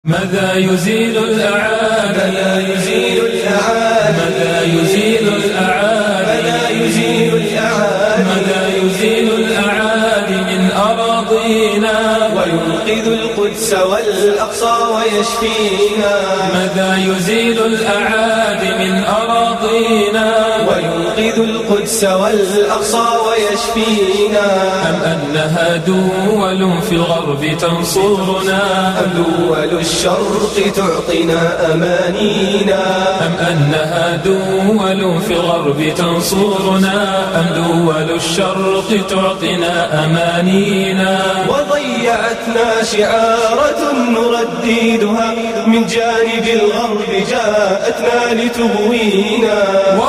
ماذا يزيل الأعادي ماذا يزيل الأعادي من أراضينا وينقذ القدس والأقصى ويشفينا ماذا يزيل الأعادي من أراضينا وينقذ القدس والأقصى ويشفينا أم أنها دول في الغرب تنصرنا أم دول الشرق تعطينا أمانينا أم أنها دول في الغرب تنصرنا أم دول الشرق تعطينا أمانينا وضيعتنا شعارة نرددها من جانب الغرب جاءتنا لتغوينا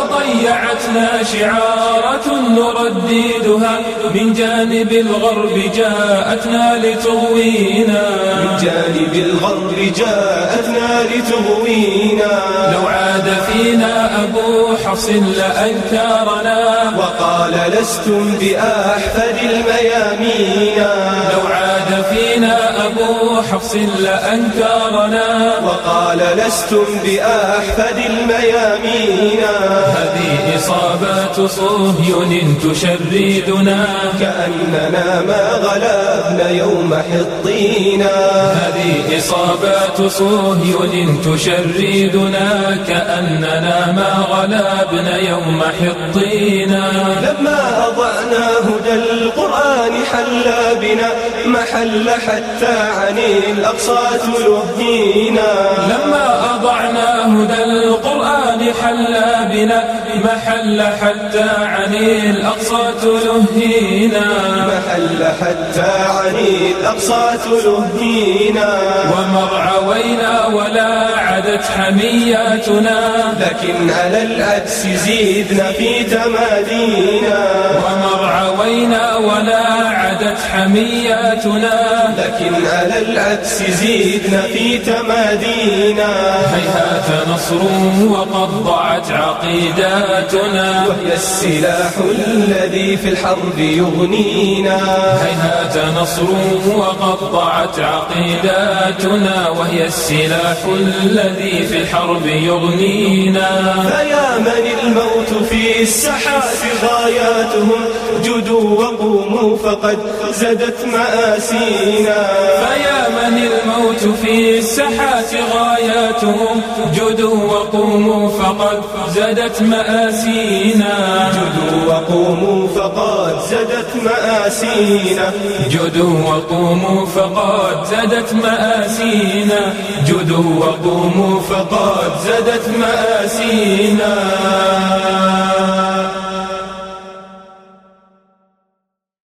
وضيعتنا شعارة نرددها من جانب الغرب جاءتنا لتغوينا من جانب الغرب جاءتنا لتغوينا لو عاد فينا أبو حفص لأنكرنا وقال لستم بأحفد الميامين لو عاد فينا أبو حفص لأنكرنا وقال لستم بأحفد الميامين هذه إصابات صهيون تشردنا كأننا ما غلبنا يوم حطينا هذه إصابات صهيون تشردنا كأننا ما غلبنا يوم حطينا لما أضعنا هدى القرآن حل بنا محل حتى عن الأقصى تلهينا لما أضعنا هدى القرآن حل بنا محل حتى عن الأقصى تلهينا محل حتى عن الأقصى تلهينا ومرعوينا ولا عدت حمياتنا لكن على العكس زيدنا في تمادينا ومرعوينا ولا عدت حمياتنا لكن على العكس زيدنا في تمادينا هيهات نصر وقد ضاعت عقيداتنا وهي السلاح الذي في الحرب يغنينا هيهات نصر وقد ضاعت عقيداتنا وهي السلاح الذي في الحرب يغنينا فيا من الموت في السحات غاياتهم جدوا وقوموا فقد زدت مآسينا فيا من الموت في السحات غاياتهم جدوا وقوموا فقد زدت مآسينا جدوا وقوموا فقد زدت مآسينا جدوا وقوموا فقد زدت مآسينا جدوا وقوموا فقد زدت مآسينا